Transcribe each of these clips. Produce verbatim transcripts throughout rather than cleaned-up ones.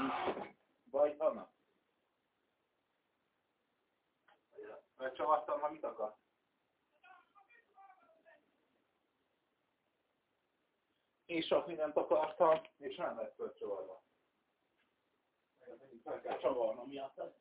Vagy Anna? Megcsavartam, ha mit akar? Én sok mindent akartam, és nem lett fölcsavarva. Meg kell csavarnom miatt.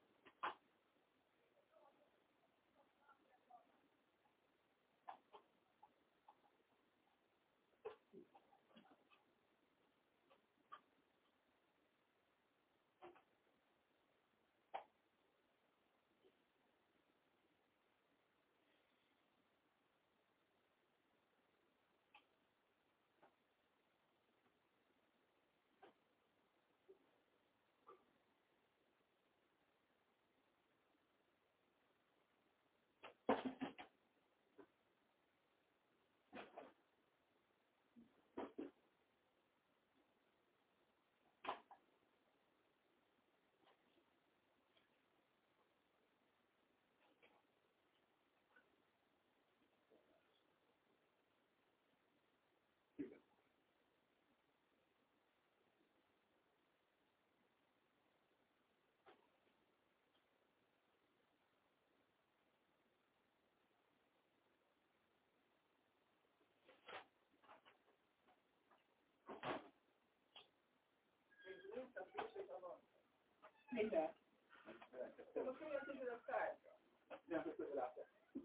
Minden. A következő a kártya. Nem köszönöm látni.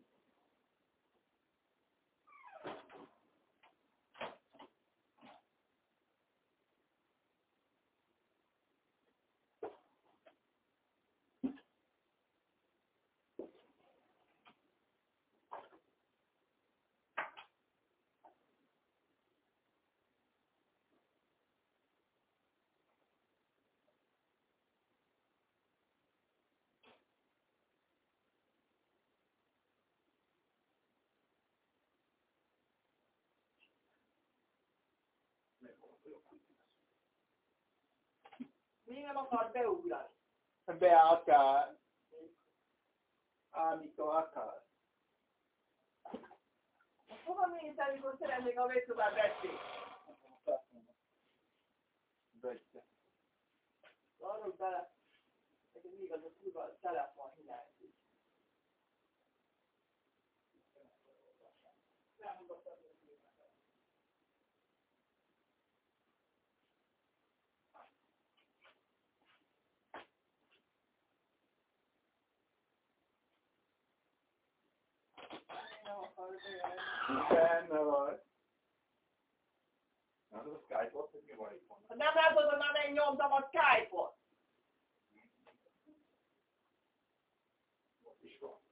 Még nem akar beugrani. Be akar. Amikor akar. Hova mész, amikor szeretnék a végszobát vetni? Begyte. Arról bele, neked még az a kurva telefon hiányzik. Nem mutatod. Nem akarod olyan. Benne vagy. Az a Skype-ot, hogy mi van itt? Ha nem látod, hogy már megnyomtam a Skype-ot. Ott is van.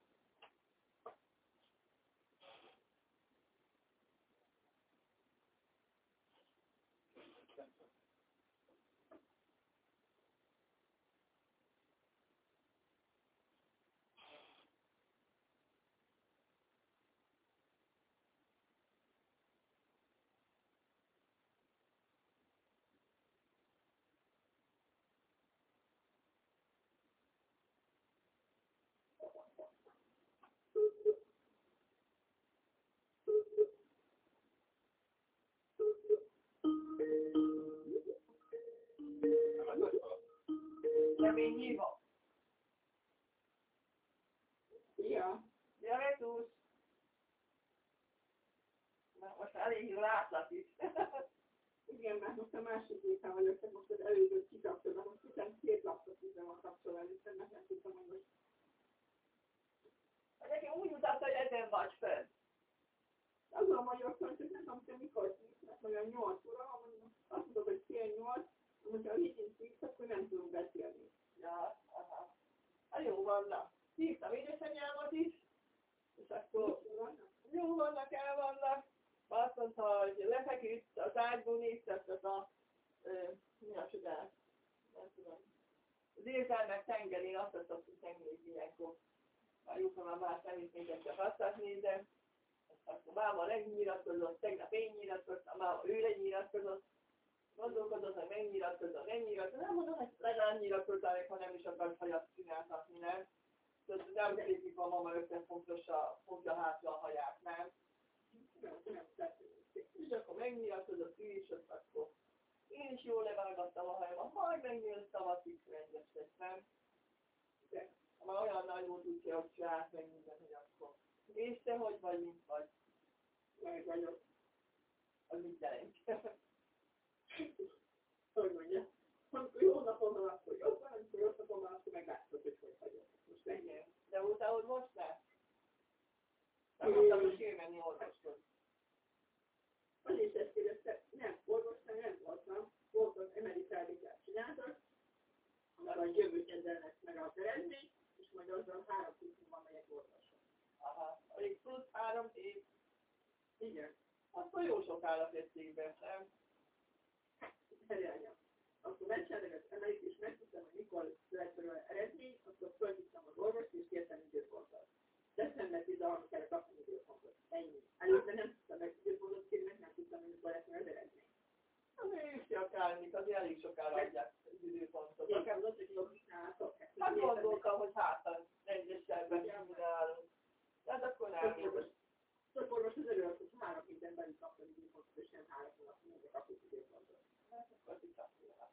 Remény hívom. Ja. Gyere, túsz. Na, most elég jól átlát is. Igen, mert most a másik héten vagyok, tehát most az előzőt kikapcsolom, most hiszen két laptop üzem a kapcsolóan, hiszen nekem tudtam, hogy most... Nekem úgy mutatta, hogy ezen vagy fönn. Azon vagyok fönn, csak nem tudom, hogy mikor szívsz, mert olyan nyolc óra, azt mondod, hogy fél nyolc, hogyha a hitint szívsz, akkor nem tudunk beszélni. Ja, aha. Hát jó van, na. Hívtam édesanyámat is, és akkor jó vannak, el vannak. Azt mondta, hogy lefeküdt az ágyból, néztetett a, ö, mi a csodás, nem tudom. Az érzelmek tengerén azt mondta, hogy tengerét ilyenkor. Már jók, már más nem is még csak azt nézem. Akkor máma megnyilatkozott, tegnap én nyilatkoztam, máma ő lenyilatkozott. Gondolkodott, hogy megnyilatkozott, megnyilatkozott. Nem mondom, hogy legalább nyilatkozzál, ha nem is akart hajat csináltatni, nem? Tehát nem kérdezik a mama összefontosa, fogja hátra a haját, nem? És akkor megnyilatkozott ő is, ott akkor Én is jól levágattam a hajamat, majd megnyíltam a tükrendet, nem? De már olyan nagy volt úgy, hogy csinált meg minden, hogy akkor. És te hogy vagy, mint vagy? Meg vagyok. Az mit jelent? Hogy mondja? Amikor jó napon van, akkor jobb van, amikor rossz napon van, akkor meg látszod, hogy hogy vagyok. Most Igen. De utána most már? Nem mondtam, hogy kéne menni orvoshoz. Az is ezt kérdezte, nem, orvosnál nem voltam, volt az emeli felvételt csináltak, arra jövő kedden lesz meg az eredmény, és majd azzal három tíz múlva megyek orvosra. Aha, alig plusz három év. Igen. Akkor jó sokára feszélybe, nem? Herjányom. Akkor megcsináltak az emelit, és megtudtam, hogy mikor lesz belőle eredmény, akkor fölhívtam az orvost, és kértem időpontot. December tizenharmadikán kell kapni időpontot. Ennyi. Előtte nem tudtam meg időpontot kérni, meg nem tudtam, hogy mikor lesz meg az eredmény. Azért is akármik, azért elég sokára adják az időpontot. Én kell az, hogy logikálatok. Hát gondoltam, hogy hátan rendesebben csinálunk. Tehát akkor nem jó. Több orvos az előtt, hogy három héten belül kaptam időpontot, és nem három hónap múlva kapjuk időpontot. Hát akkor tisztázolnak.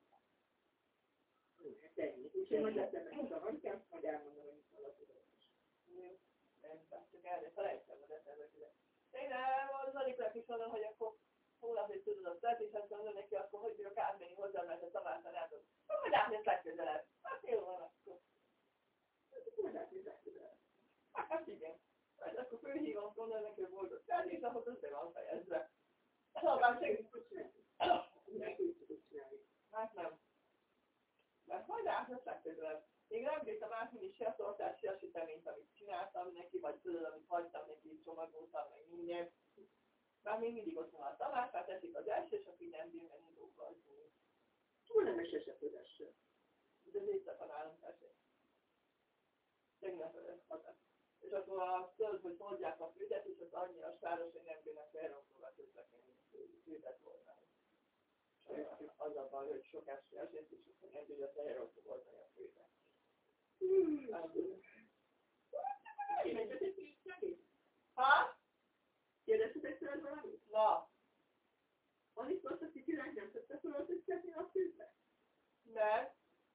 Ennyi. Úgyhogy majd december tizenharmadikán, majd elmondom, hogy mit mondok az orvos. Jó. Nem, csak erre felejtem a december tizenharmadikán. Én nem, az Aniknak is mondom, hogy akkor hónap is tudod a szert, és azt mondom neki, akkor hogy bírok átmenni hozzá, mert a szavátán el tudom. Majd átnéz legközelebb. Hát jó van akkor. Majd átnéz legközelebb. Hát igen. Majd akkor fölhívom, gondolom neki, hogy boldog szert, és akkor az be van fejezve. Szóval segít. Mindenki tudod csinálni. Hát nem. Mert majd átnéz legközelebb. Még nem bírtam átmenni se a szortát, se a süteményt, amit csináltam neki, vagy tudod, amit hagytam neki, csomagoltam, meg minden. Már még mindig ott van a Tamás, már teszik az első, és akkor nem bír menni dolgozni. Túl nem is esett az eső. De az éjszaka nálunk esik. Tegnap haza. És akkor a tudod, hogy hordják a fűtet, és az annyira sáros, hogy nem bírnak felrontóval közlekedni, fűtet voltani. Az a baj, hogy sok eső esett, és akkor nem bírja felrontó voltani a fűtet. Ha? Kérdeztetek tőled valamit? Na. Annyit volt, hogy kicsinálni, nem tudta fölöltöztetni a fűzbe? Mert?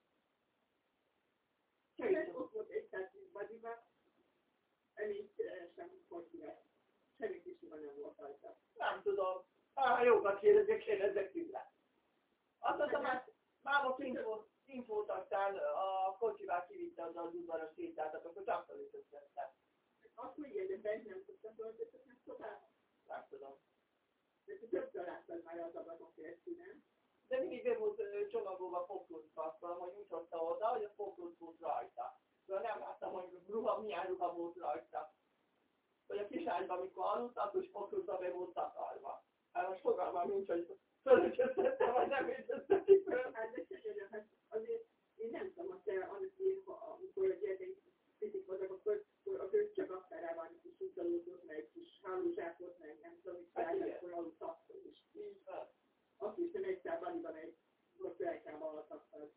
Csak ott volt egy százalék vagyiban, elég sem volt kivel. Semmi kisiba nem volt rajta. Nem tudom. Ah, jókat kérdezzek, kérdezzek tőle. Azt hiszem, már máma kint voltak, a kocsival kivitte az az udvaras sétáltat, akkor csak fölöltöztettem. Akkor igen, de bent nem tudta fölöltöztetni a szobába. Nem tudom. De te többször láttad már az ablakon keresztül, nem? De mindig be volt csomagolva fogluszba, hogy úgy hozta oda, hogy a foglusz volt rajta. De nem láttam, hogy ruha, milyen ruha volt rajta. Vagy a kiságyban, amikor aludt, akkor is fogluszba be volt takarva. Hát most fogalmam nincs, hogy fölöltöztettem, vagy nem öltöztetik föl. Hát de se, hát azért én nem tudom, hogy te annak én, amikor a gyerekeink picik voltak, akkor akkor csak akárában egy kis utalózott, meg egy kis hálózsákot, meg nem tudom, hogy csinálják, akkor aludt akkor is. Így van. Azt hiszem, egyszer valiban egy gostelykában altattak.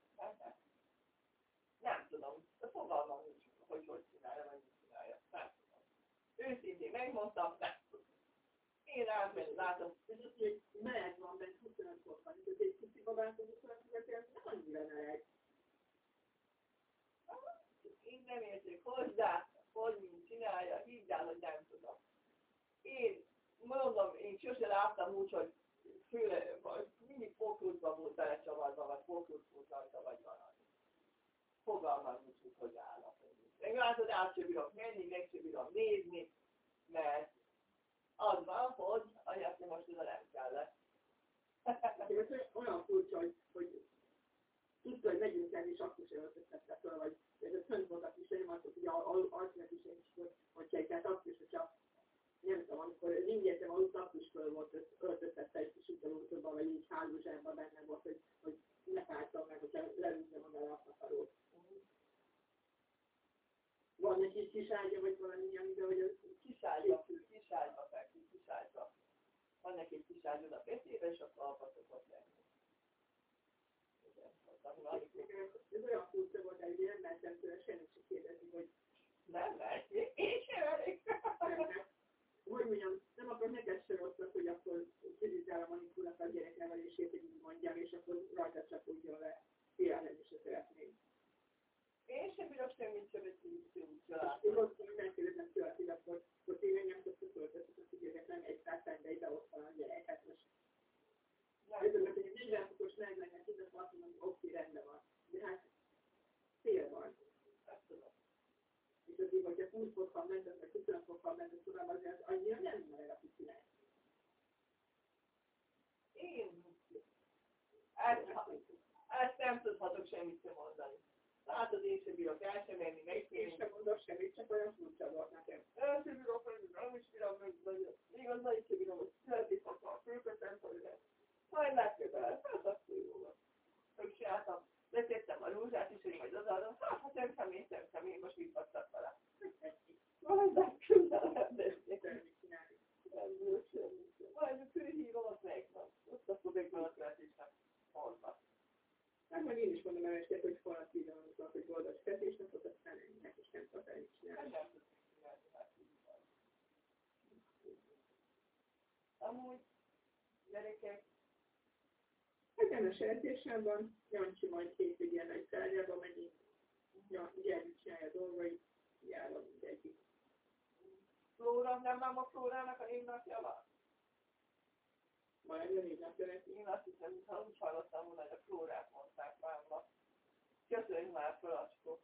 Nem tudom, de fogalmam nincs, hogy hogy csinálja, vagy mit csinálja. Nem tudom. Őszintén megmondtam, nem tudom. Én átmenni látom. És azt mondja, hogy meleg van bent, huszonöt fok van, és egy kicsi babászó huszonöt fokra nem annyira meleg. Én nem értek hozzá, hogy mit csinálja, higgy el, hogy nem tudom. Én mondom, én sose láttam úgy, hogy főle, mindig fókuszban volt belecsavarva, vagy fókusz volt rajta, vagy valami. Fogalmam nincs, hogy hogy állnak. Meg látod, át sem bírom menni, meg sem bírom nézni, mert az van, hogy anyát most oda nem kellett. Olyan furcsa, hogy, hogy tudta, hogy megyünk el, és akkor sem öltöztette föl, vagy ez fönt volt a kisanyom, azt hogy arcnak is egy is, hogy tehát azt is, hogyha nem tudom, amikor ringértem aludt, akkor is föl volt öltöztette egy kis utalószóban, vagy így hálózsában benne volt, hogy, hogy ne fájtam meg, hogyha leültem a bele a takarót. Van egy kis kiságya, vagy valami, amiben, hogy az kiságya, kiságya fekszik, kiságya. Van neki egy kiságyod a feszébe, és akkor abba szokott lenni. Ez olyan furcsa volt, hogy nem mertem tőle semmit sem kérdezni, hogy nem lehet, én sem elég. Hogy mondjam, nem akkor neked se rosszak, hogy akkor kizizál a manikúrnak a gyereknevelését, hogy így mondjam, és akkor rajta csapódjon le, félelem is szeretném. Én sem bírok semmit sem egy úgy család. Én ott mindenképpen születik, akkor ott én engem többször született, hogy figyeljenek nem egy százszámba ide ott van a gyerek, hát most. Ezért, hogy egy negyven fokos melegnek innen azt mondom, hogy oké, rendben van. De hát fél van. És azért, hogyha húsz fokkal mentek, vagy huszonöt fokkal mentek tovább, azért annyira nem meleg a piszinál. Én ezt, ezt nem tudhatok semmit sem mondani. Látod, én sem bírok el sem menni, meg Én sem mondok semmit, csak olyan furcsa volt nekem. El sem bírok menni, nem is bírom meg, még az nagy sem bírom, hogy születik a főköszönt, hogy lesz. Majd legközelebb, hát akkor jó van. Hogy csináltam, letettem a rózsát is, hogy majd odaadom, hát ha nem személy, nem személy, most mit adtak vele. Majd legközelebb, de Mit csinálni? majd a főhívom, az megvan. Ott a szobékban a születésnek hozva. Hát majd én is mondom el este, hogy holnap pillanatban, hogy boldog születésnapot, aztán ennek is nem tudok el mit csinálni. Nem tudjuk csinálni, hát így van. Amúgy, gyerekek, Nekem a sertésem van, Jancsi majd hétvégén nagy tárgyában megyünk, gyermek csinálja a dolgait, járva mindenki. Flóra, nem már a Flórának a névnapja van? Majd a névnapja neki. Én azt hiszem, mintha úgy hallottam volna, hogy a Flórát mondták mámnak. Köszönjük már, Falacskó!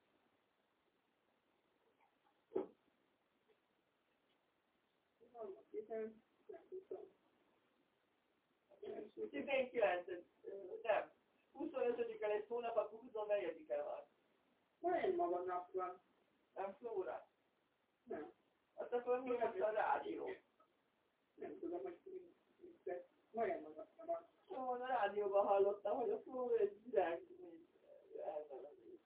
Vannak tizen, nem tudom. tizenkilenc, nem. huszonötödike lesz hónap, akkor huszonnegyedike van. Ma egy maga nap van. Nem Flóra? Nem. Azt akkor mi lesz a rádió? Nem tudom, hogy mi lesz. Ma egy maga nap van. Jó, a rádióban hallottam, hogy a Flóra egy virág elnevezés.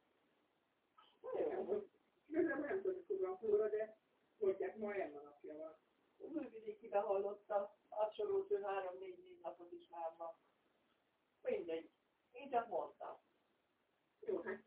Igazából nem tudom, hogy van Flóra, de mondják, ma egy maga napja van. Újvidékiben hallottam, azt sorolt ő három-négy napot is már ma. Mindegy. Én csak mondtam. Jó, hát.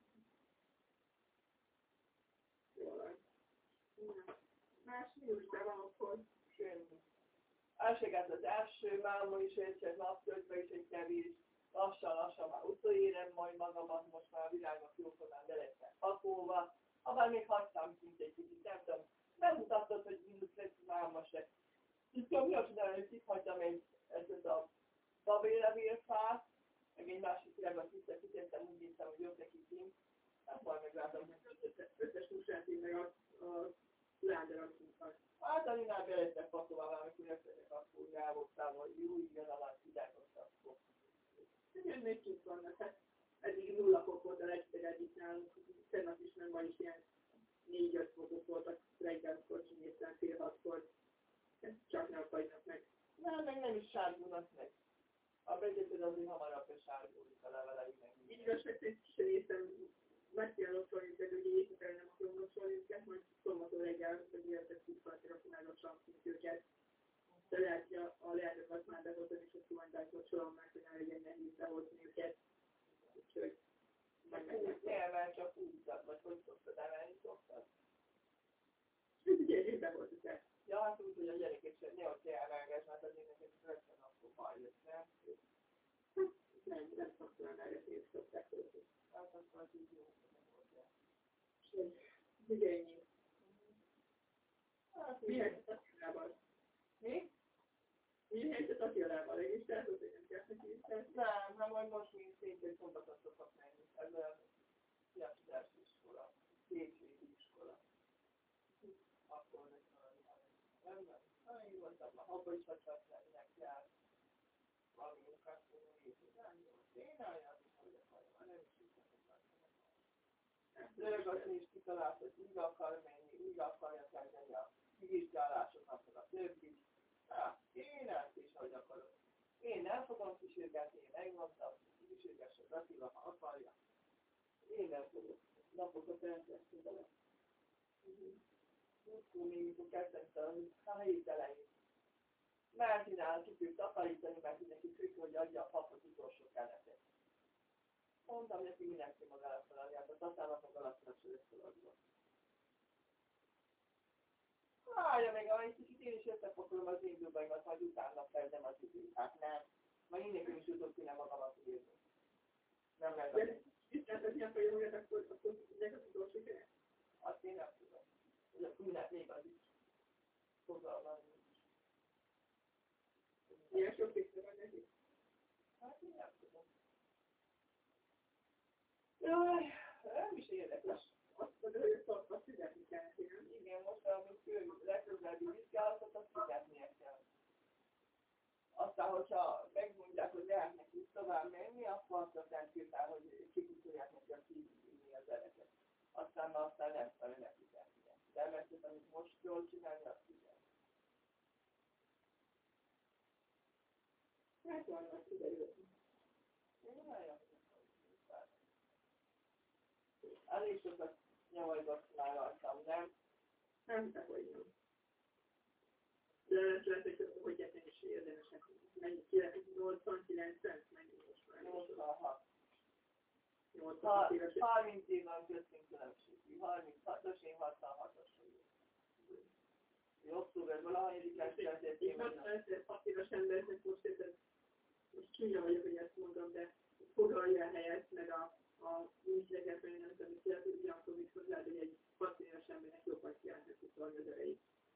Jól van. Más nincs, de van akkor. Semmi. Elségett az első, máma is egyszer napközben is egy kevés. Lassan-lassan már utolérem majd magamat, most már a világnak jókorán be lettek pakolva. Abban még hagytam kint egy kicsit, nem tudom. Nem mutattad, hogy mínusz lesz máma se. Itt tudom, mi a csinálni, hogy itt hagytam egy, ezt a babélevélfát, meg egy másik irányban kitettem, úgy néztem, hogy jobb neki kint. Hát majd meglátom. Összes húsát én meg a, a láderakunkat. Hát annál be lettek pakolva, már amikor jöttetek akkor elvogtál, hogy jó, igen, a lány vidágott akkor. Igen, még kint vannak, hát eddig nulla fok volt a legtöbb nálunk, tegnap is meg ma is ilyen négy-öt fokok voltak reggelkor, kinéztem fél hatkor, csak nem fagynak meg. Nem, meg nem is sárgulnak meg. A begyeted azért hamarabb a sárgulik a levelei meg. Így igazság szerint sem néztem, meg kell locsolni őket, hogy éjszakára nem akarom locsolni őket, majd szombaton reggel, hogy jöttek kuszpartira, finálossan kint őket. De lehet, hogy a, a lehetőket már behozni, és a szuványtát locsolom meg, hogy ne legyen nehéz behozni őket. Úgyhogy meg meg elvel csak úgy, vagy hogy szoktad emelni szoktad? ez ugye egy behozni el. Ja, hát úgy, hogy a gyerekek sem, ne ott elvelges, mert azért neked rögtön akkor baj lesz, nem? Nem, nem szoktam emelgetni, és szokták hozni. Hát akkor az így jó, hogy nem volt el. Ugye ennyi. Hát, Mi helyzet Attilával? mi? Mi helyzet Attilával? Regisztráltad, hogy nem kell neki regisztrálni? Nem, hát majd most még szintén szombaton szokott menni. Ez a fiatudási iskola, hétvégi iskola. Akkor lesz valami. Nem, nem. Na, én voltam, abban is hagyhat lennek jár. Valami munkát fogom nézni. Nem jó. Én álljátok, hogy akarom, nem is hiszem, hogy Dörgatni is kitalált, hogy úgy akar menni, úgy akarja kezdeni a vizsgálásokat, a többit. Hát, én ezt is, hogy akarok. Én nem fogom kísérgetni, én megmondtam, hogy kísérgesse Attila, ha akarja. Én nem fogok. Napokat elkezdtem vele. Múltkor még mikor kezdtem a hét elején. Mártinál tudjuk takarítani, mert neki függ, hogy adja a papot utolsó keletet. Mondtam neki, mindenki magára feladját, a tatának meg alattan se lesz feladva. Várja meg, egy kicsit én is összepakolom az én dubaimat, majd utána kezdem az időt. Hát nem. Majd én nekem is jutott kéne magamat írni. Nem lehet. De tiszteltetni a folyamokat, akkor akkor ezek az utolsó könyv? Azt én nem tudom. Ez a küldnek még az is. Fogalmam nincs. Milyen sok pénzre van neki? Hát én nem tudom. Jaj, nem is érdekes. Azt mondod, hogy azt azt fizetni kell neki, nem? Igen, most a legközelebbi vizsgálatot, azt fizetnie kell. Aztán, hogyha megmondják, hogy lehetnek is tovább menni, akkor azt a szentírtál, hogy kikuszolják neki a kívülni az eleket. Aztán már aztán nem kell neki fizetnie. De mert amit most jól csinálni, azt fizet. Hát van, azt kiderül. Én nagyon elég sokat nyavajgat már rajtam, nem? Nem hiszem, hogy nem. De lehet, hogy hogy értem is érdemesek. Mennyi? nyolcvan-kilencven? Mennyi most már? nyolcvanhat. nyolcvanhat éves. harminc év van köztünk különbség. harminchatos, én hatvanhatos vagyok. Október valahanyadikán született Én hatvanhat éves embernek most érted, most csúnya vagyok, hogy ezt mondom, de foglalja a helyet, meg a, a műszereket, meg nem tudom, hogy hogy ugyanakkor mit hozzá, hogy egy hat éves embernek jobban kiállnak utalni az erejét.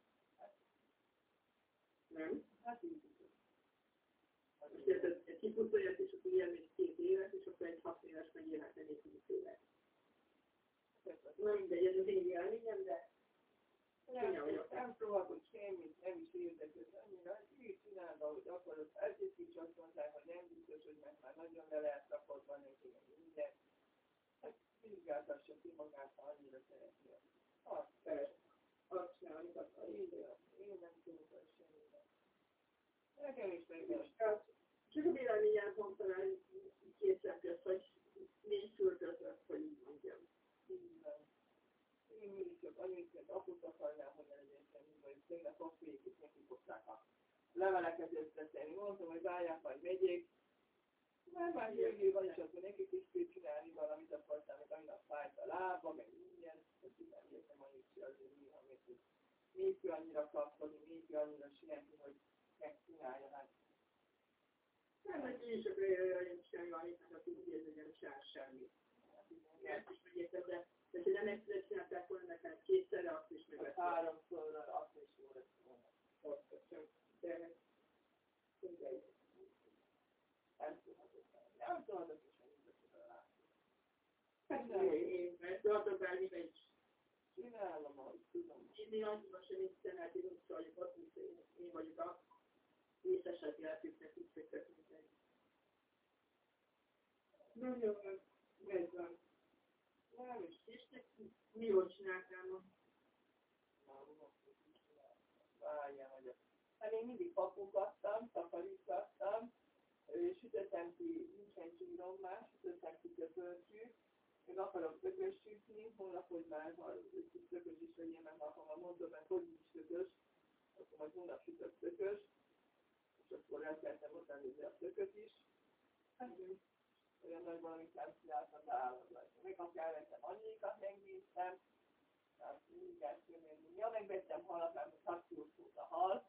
Nem? Hát így tudom. Most érted, egy kipuszolják, és akkor ilyen még két évet, és akkor egy hat éves meg élhetne még húsz évet. Na mindegy, ez az én élményem, de csúnya vagyok. Nem próbálok semmit, nem is érdekes annyira, így csináld, ahogy akarod. Ezért is azt mondták, hogy nem biztos, hogy meg már nagyon le lehet rakodva neki, meg minden. Hát vizsgáltassa ki magát, ha annyira szeretné. Azt persze. Azt csinálni, azt a Én, én nem tudok el semmiben. Nekem is meg kell. Csak a véleményen mondtam el kétszer közt, hogy négy fürtötött, hogy így mondjam. Minden. Én mindig csak annyit, aput akarnám, hogy ne legyen semmi, vagy tényleg papírjékét neki fogták a leveleket összetenni. Mondtam, hogy várják, majd megyék. Már már jövő van, és akkor nekik is kell csinálni valamit, akartam, meg annak fájt a lába, meg minden. Hogy nem értem annyit se azért néha, mert hogy még ő annyira kapkodni, még ő annyira sietni, hogy megcsinálja. Hát Nem, hogy én is akkor olyan semmi van, itt, hát úgy érzem, hogy nem csinál semmit. Ezt is megértem, de de ha nem egyszer csinálták volna nekem kétszerre, azt is meg lesz. háromszorra azt is jó lesz volna. Azt sem. De mindegy. Nem tudhatok el. Nem tudhatok is, hogy mit tudom látni. Hát én, én, mert tartok bármire is. Csinálom, ahogy tudom. Én még annyiban sem hiszem, hát én úgy vagyok, azt hiszem, én, én vagyok a részeset jelentőknek úgy fektet mindenki. Nagyon van, ez van. Nem is. És mi jól csináltál ma? Várjál, hogy hát én mindig papugattam, takarítgattam, sütöttem ki, nincsen csírom már, sütöttem ki tökölcsűt, még akarok tökös sütni, holnap, hogy már ha tökös is legyen, mert ha mondom, mert hogy is tökös, akkor majd holnap sütök tökös, és akkor elkezdtem ottani a tököt is. Hát, olyan nagy valamit nem csináltam, de állat. Még akkor elvettem annyikat, megnéztem, tehát mindig elkülönni. Ja, megvettem halat, mert a kaktyús volt a hal.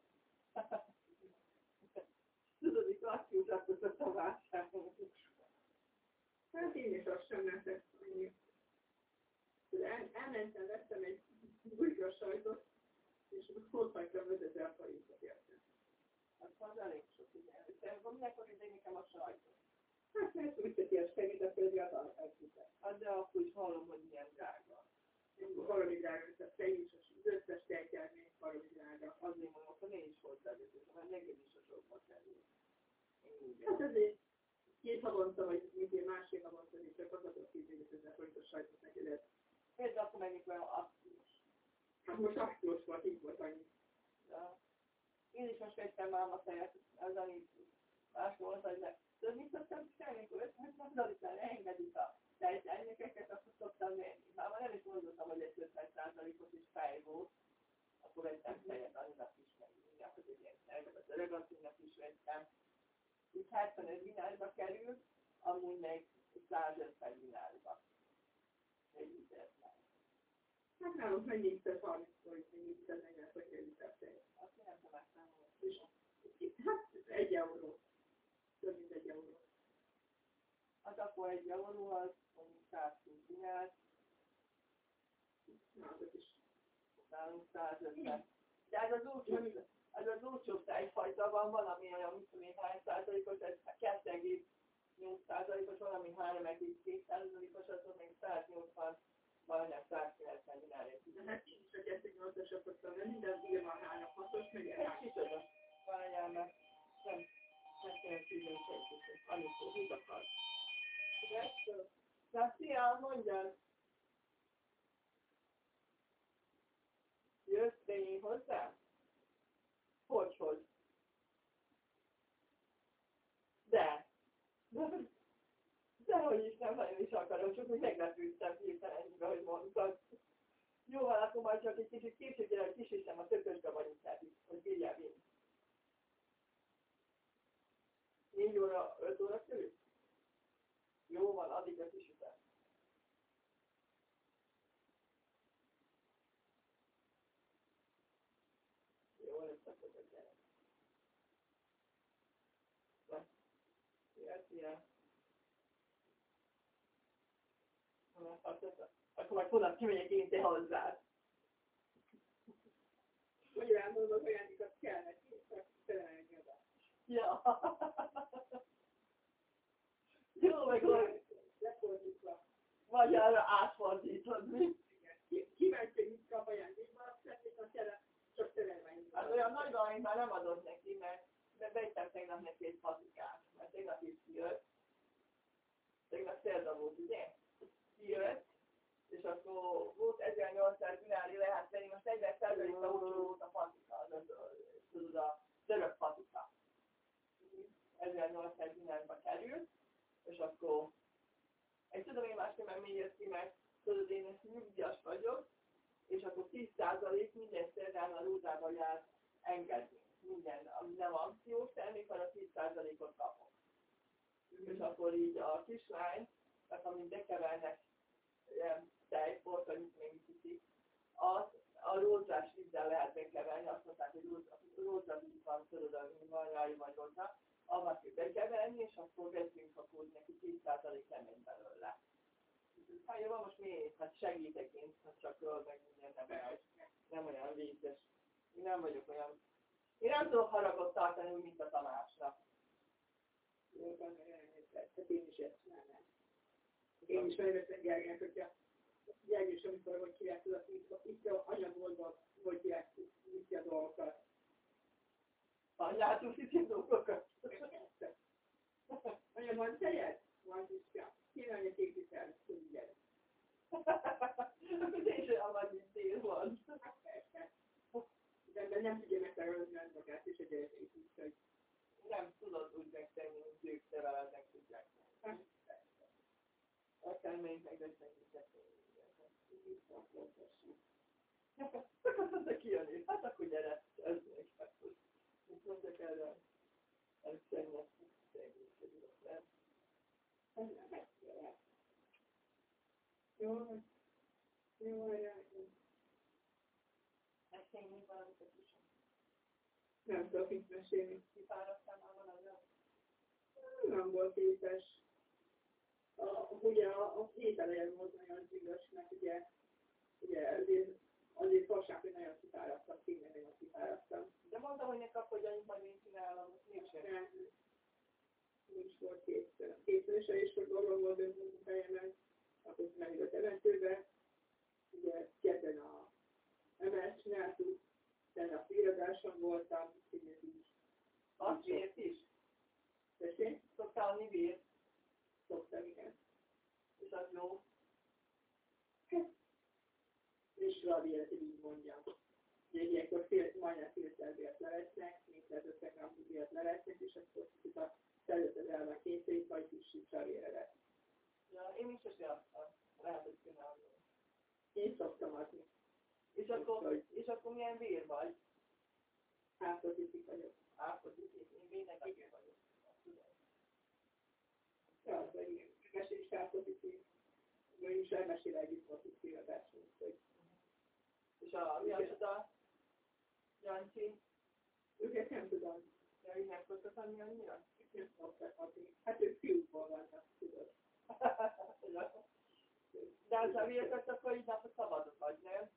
Tudod, hogy kaktyús akkor a vásárolni. Hát én is azt sem lehetett annyi. El, elmentem, vettem egy bujka sajtot, és ott hagytam ötezer forintot értem. Hát az elég sok, igen. De akkor mindenkor idő nekem a sajtot. Hát mert úgy teszi a segít, akkor egy által elküldtem. Hát de akkor is hallom, hogy ilyen drága. Valami drága, tehát te is, az összes tejtermék valami drága. Azért mondom, akkor én is hozzáadjuk, mert neked is a sokba kerül. Hát azért két havonta, vagy mint másfél havonta, és csak adhatok tízezer forintos sajtot neki lehet. Például akkor menjük olyan aktív. Hát most aktív volt, így volt annyi. Ja. Én is most vettem máma tejet, az amit más mondta, hogy meg. Tudod, mit szoktam csinálni, amikor ötven százaléknál engedik a tejtermékeket, akkor szoktam venni. Már nem is mondottam, hogy egy ötven százalékos is fej volt, akkor vettem tejet annak is, meg mindjárt, hogy egy ilyen tejet, az öregasszonynak is vettem. Úgy hetvenöt dinárba kerül, amúgy meg százötven dinárba. Egy literben. Hát nálunk mennyi liter harminc forint, mennyi liter negyven forint egy liter tej. Azt nem tudom megszámolni. És hát egy euró. Több mint egy euró. Hát akkor egy javulóhoz, mondjuk százhúsz dinár, nálad is. nálunk százötven. De ez az olcsó, ez az olcsó tejfajta van, valami olyan, mit tudom én, hány százalékos, ez kettő egész nyolc százalékos, valami három egész két százalékos, az még száznyolcvan, majdnem százkilencven dinárért. De hát én is a kettő nyolcasat venni, minden díja van három hatos, meg egy kicsoda. Várjál meg. Nem. Nem kell tűnni sejtőség. Amikor húz akar. Na, szia, mondjad! Jössz be én hozzá? Hogy, hogy? De. Dehogy is nem nagyon is akarom, csak úgy meglepődtem hirtelenbe, hogy mondtad. Jó, van, akkor majd csak egy kicsit később gyere, hogy kisítsem a tökösgabaricsát is, hogy bírjál vinni. négy óra, öt óra körül? Jó van, addig a kisütem. Jó, összekötök, gyere. Na, szia, szia. Akkor majd honnan kimegyek én te hozzád. Hogy rám mondod, ajándékat kell neki, csak felelni oda. Ja. Jó, meg hogy lefordítva. vagy arra átfordítod, mi? Igen. Kíváncsi, hogy mit kap ajándékban, azt szeretnék a tele, csak szerelmeim. Hát olyan nagy valamit már nem adott neki, mert, mert beittem tegnap neki egy patikát, mert tegnap is kijött. Tegnap szerda volt, ugye? Kijött, és akkor volt ezernyolcszáz dinári lehet venni, most negyven százalékra olcsó volt a patika, az, tudod, a török patika. ezernyolcszáz dinárba került, és akkor egy tudom én másképpen még jött ki, mert tudod, én ezt nyugdíjas vagyok, és akkor tíz százalék minden szerdán a rózába jár engedni. Minden, ami nem akciós termék, hanem tíz százalékot kapok. Mm. És akkor így a kislány, tehát amint bekevernek ilyen tejport, vagy mit még kicsit, az a rózsás vízzel lehet bekeverni, azt mondták, hogy rózsavíz van, tudod, ami van rá, vagy rózsa, abban kell bekeverni, és akkor veszünk, akkor neki tíz százalék nem megy belőle. Hát jó, most mi? Hát segítek én, hát csak jól meg minden nem olyan, nem olyan vízes. Én nem vagyok olyan, én nem tudok haragot tartani úgy, mint a Tamásnak. Jó, van, hát én is ezt csinálnám. Én is megveszem Gergelynek, hogyha Gergely is, amikor hogy hívják, tudod, itt a anyagolban, hogy hívják, viszi a dolgokat. Anyátul viszi a dolgokat? Anya, van tejed? Van viszka. Kérem, hogy két liter, hogy gyere. Ez is olyan nagy intél van. De nem tudja megtervezni az magát, és a gyerekét is, hogy nem tudod úgy megtenni, hogy ők te veled meg tudják tenni. Akár melyik megvesznek is tenni. Akkor mondta kijönni, hát akkor gyere, ez meg. Mit mondtak erre? Ez szennyes, szennyes, nem? ez nem megszél. Jó, jó, jó. Megszényi valamit a kisem. Nem tudok mit mesélni. Kifáradtál már valamit? Nem volt képes. A, ugye a, a hét elején volt nagyon zsíros, mert ugye, ugye azért, azért fasság, hogy nagyon kifáradtam, tényleg nagyon kifáradtam. De mondtam, hogy ne kapod, annyit majd én csinálom, most mégsem. Nem, nincs volt kétszer. Kétszer is, hogy dolgom volt ön munkahelyemen, akkor megült eventőbe. Ugye kedden a em es csináltuk, de a félreadáson voltam, úgyhogy ez így. Azt miért is? Tessék? Szoktál adni vért? Szoktam, igen. És az jó? És rabiet, hogy így mondjam. Ugye ilyenkor fél, majdnem félszerbért levesznek, négyszázötven gramm levesznek, és akkor itt a felülted el a készít, vagy kis rabieredet. Ja, én is sose adtam. Lehet, hogy csinálom. Én szoktam adni. És akkor, és akkor milyen vér vagy? Ápozitív vagyok. Ápozitív, én vénegatív vagyok. Ja, az vagy ilyen. Mesélj is ápozitív. Vagy is elmesél együtt volt itt kiadásunk, hogy... És a mi az a Jancsi? Őket nem tudom. Ja, Ők nem szoktak adni annyira? Nem szoktak adni. Hát ők fiúkból vannak, tudod. De az aviakat akkor így napot szabadok adj, nem?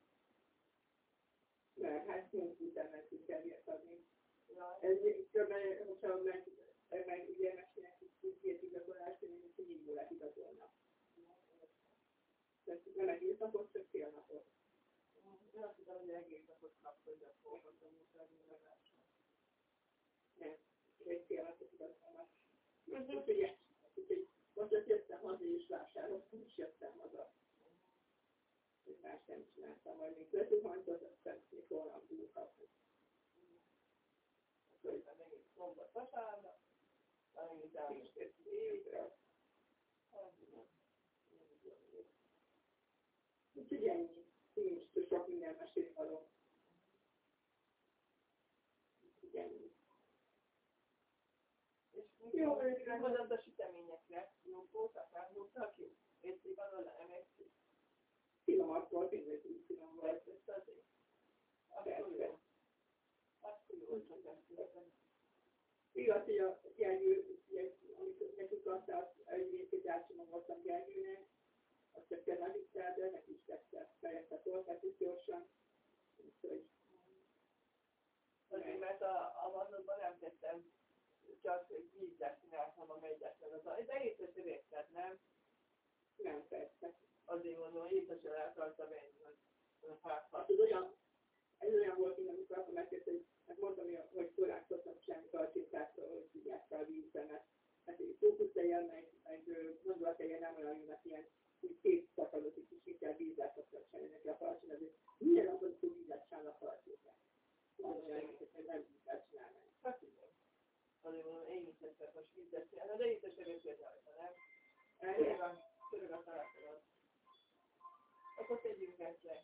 Nem, hát nincs után mentünk el ilyet adni. Ja. Ez különben, hogyha meg, meg ugye mesélnek, hogy két igazolás, hogy négy órát igazolnak. Tehát nem egész napot, csak fél napot. Én azt hiszem, hogy egész napot kapcsolja a foglalkozó munkálművelásra. Nem, egy fél napot igazolnak. Úgyhogy most ott jöttem haza és vásároltam, és jöttem haza. És más nem csináltam, majd még lezuhantot, aztán még holnap tudok kapni. Akkor megint szombat vasárnap, megint elmesték évre. Úgyhogy ennyi. Nincs túl sok minden mesélni való. Úgyhogy ennyi. Jó, mondod a süteményekre. Jók voltak, elhúztak jó? Érték alól, nem érték? Finomat volt, mindegy úgy finom volt. Ez azért. Akkor jó. Akkor jó, hogy megszületett. Igaz, hogy a Gergő, amikor nekik adta, egy részét átcsomagoltam Gergőnek, azt csak kell elvittál, de neki is tette, fejezte tortát is gyorsan. Úgyhogy... Azért, mert a, a vannaban nem tettem, csak vízzel csináltam a megyetlen. Az, az egészes részlet, nem? Nem, persze. Azért mondom, hogy észesen el akartam menni, hogy hát Ez olyan, ez olyan volt, mint amikor akkor megkérdezte, hogy hát mondtam, hogy korán szoktam csinálni kalcsétát, hogy tudják fel a vízben, mert egy fókusztejen, meg, meg gondolattejen nem olyan jó, mert ilyen úgy két szakadott, és kis inkább vízzel szoktam csinálni neki a palacsin, azért minden napon tud vízzel csinálni a palacsétát. Ugyanolyan, hogy nem vízzel csinálni. hát igen. Azért mondom, én is tettem most vízzel csinálni, de észesen részlet rajta, nem? Törög a, törög a találkozat. Akkor tegyünk ezt le.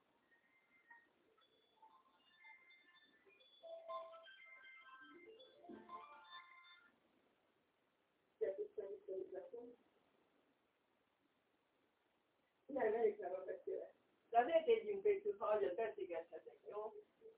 Nem, elég nem a beszélek. De azért tegyünk végül, ha agyat beszélgethetek, jó?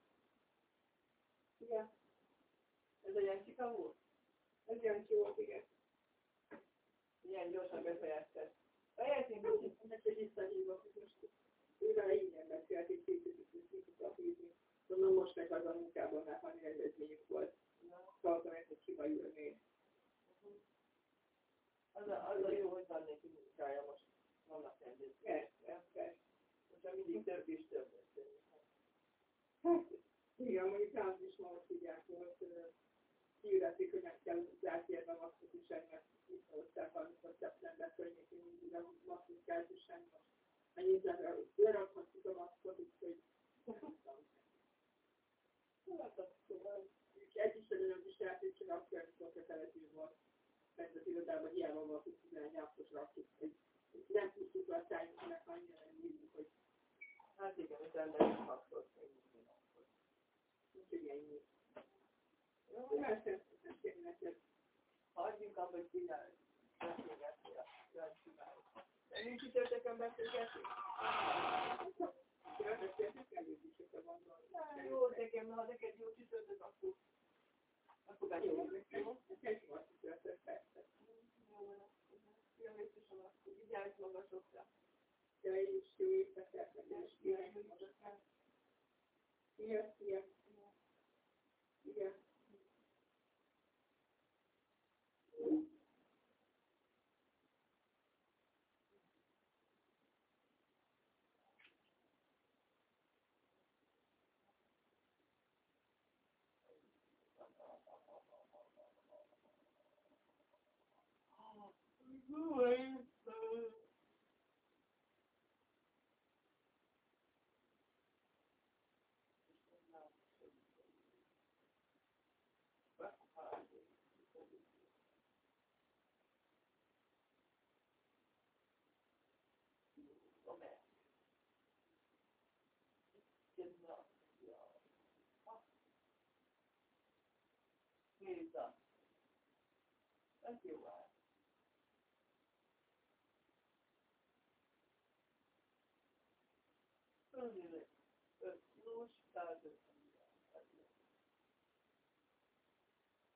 Igen. Ez a Jancsika volt? Ez Jancsi volt, igen. Ilyen gyorsan befejezted. Fejezzünk kicsit. Ennek, hogy visszahívok, hogy most ővel ingyen beszélt, és kicsit a hívni. Mondom, most meg az a munkában már annyi rendezvényük volt. Tartom ezt, hogy kiva ülni. Az a, az a jó, hogy van neki munkája most. Vannak rendezvények. Persze, persze. Most mindig több és több lesz. Hát, igen, mondjuk rám is ma most tudják, hogy kiületik, hogy meg kell zártérben maszkot viselni, mert visszahozták valamikor szeptember környékén mindig a maszkot kell viselni. Mennyit lerakhatjuk a maszkot, úgyhogy nem tudom. Egy is előbb is játék, csak akkor, amikor kötelező volt. Mert az irodában hiába volt, hogy tizenegy ápos rakjuk, hogy nem pusztult a szájunkat, annyira nem hívjuk, hogy Hát igen, hogy ember is maszkot. úgyhogy ennyi. Jó, mert nem kérni neked. Hagyjunk abba, hogy csinálj. Beszélgetni a Jancsikáról. De nincs csütörtökön beszélgetni? Ja, beszéltek előbb is, hogyha van valami. Jó, nekem, ha neked jó csütörtök, akkor akkor beszélgetni. Jó? Nekem van csütörtök, persze. Jó, biztosan akkor vigyázz magasokra. Ja, én is jó éjszakát, meg is kívánok. Szia, szia. Igen. Nézd, ez jó áll. Fölnézek, öt kilós, százötven.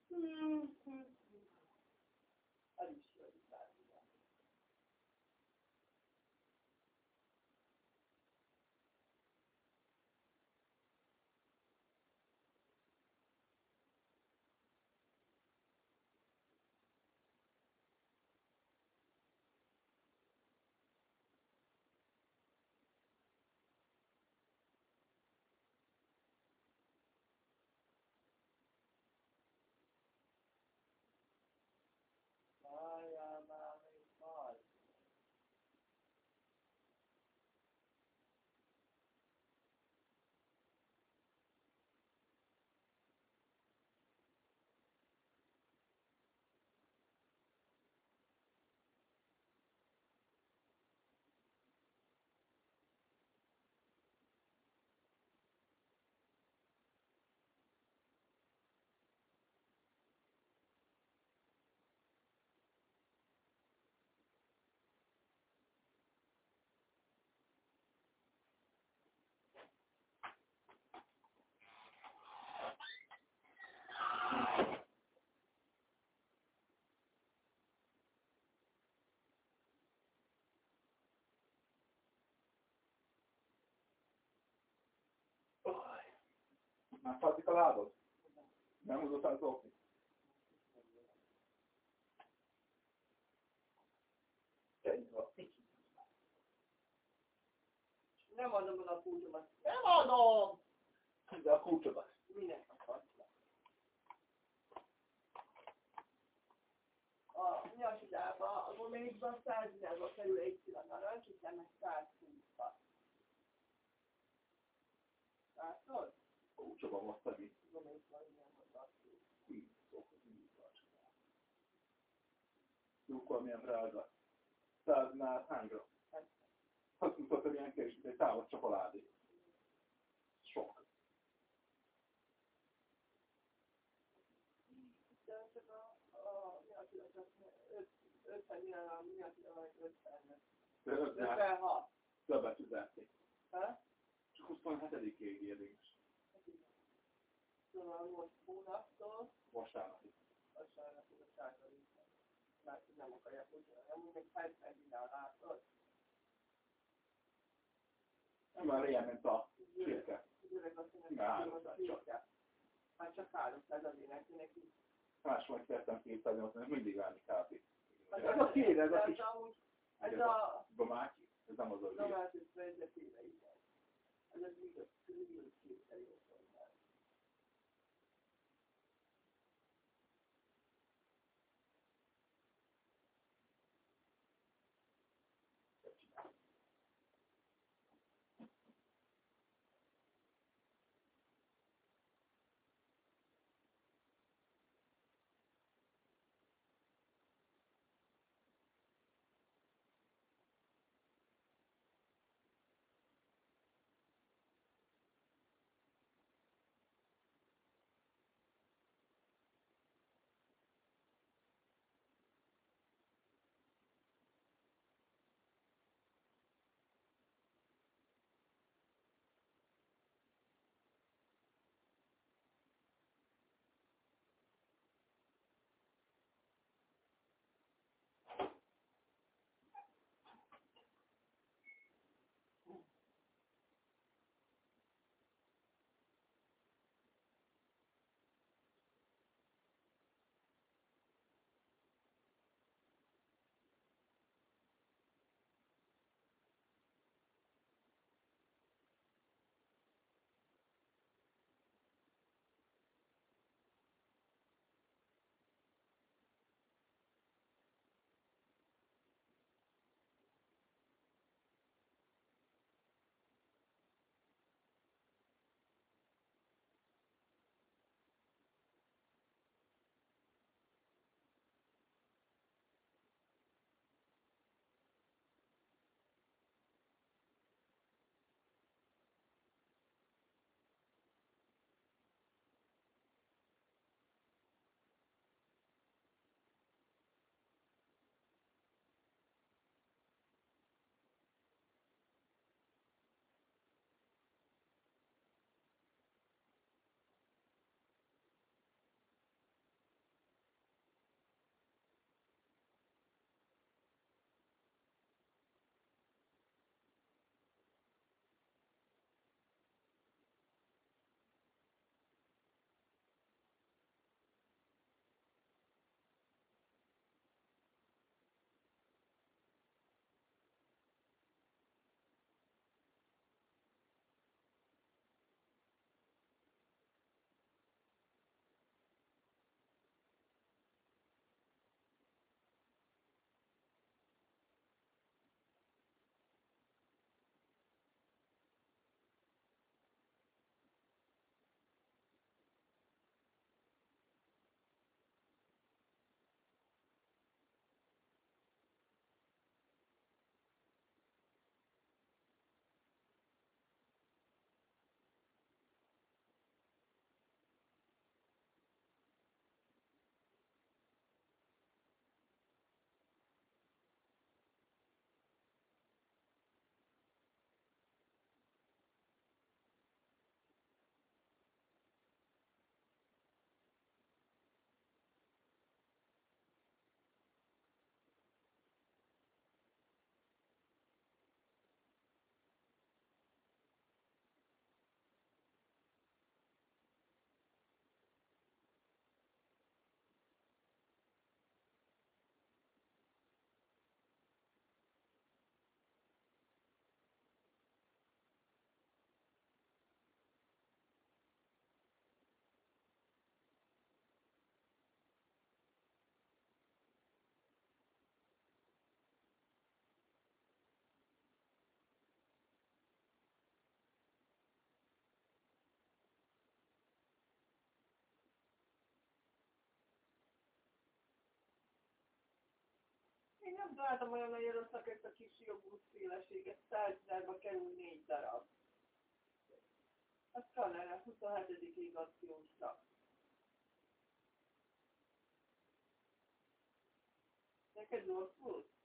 El is jön bármilyen. Várjál már még majd. Már fázik a lábad? Nem húzottál zokni? Nem adom oda a kulcsomat. Nem adom! De a kulcsodat. Minek akarsz? A nyasidába, a gomékban száz dinárba kerül egy kila narancs, hiszen meg száz húszba. Látod? Kulcsoban most szegény. Gomékban ilyen hozzátszó. Jókkal milyen drága. Száznál hány gram? Azt mutatja, milyen kevés, mint egy távol csokoládé. Sok. De csak a, a nyasidat csak ötven dinárra, a nyasidat vagy ötven. ötvenhat. Többet üzették. Ha? Csak huszonhetedikéig érvényes. Szóval most hónaptól, Vasárnapig. vasárnapig a sárgalit. Mert nem akarják úgy, nem úgy, még hetven dinár látod. Már ilyen, mint a csirke. Gyerek azt Már mondja, hogy háromszáz a csirke. Már csak háromszáz azért neki neki. Más majd kettem kétszáznyolcvan, mindig állni kávé. Ez Ez a kér, ez a kis... Ez a... Gomáki, ez nem az a Nem hülye. az, hogy vezetéve igen. Ez az igaz, különböző kétszer jó szolgál. találtam olyan nagyon rosszak ezt a kis jobbúsz szélességet, százezerbe kerül négy darab. A szkanner huszonhetedik akciósra. Neked rossz volt?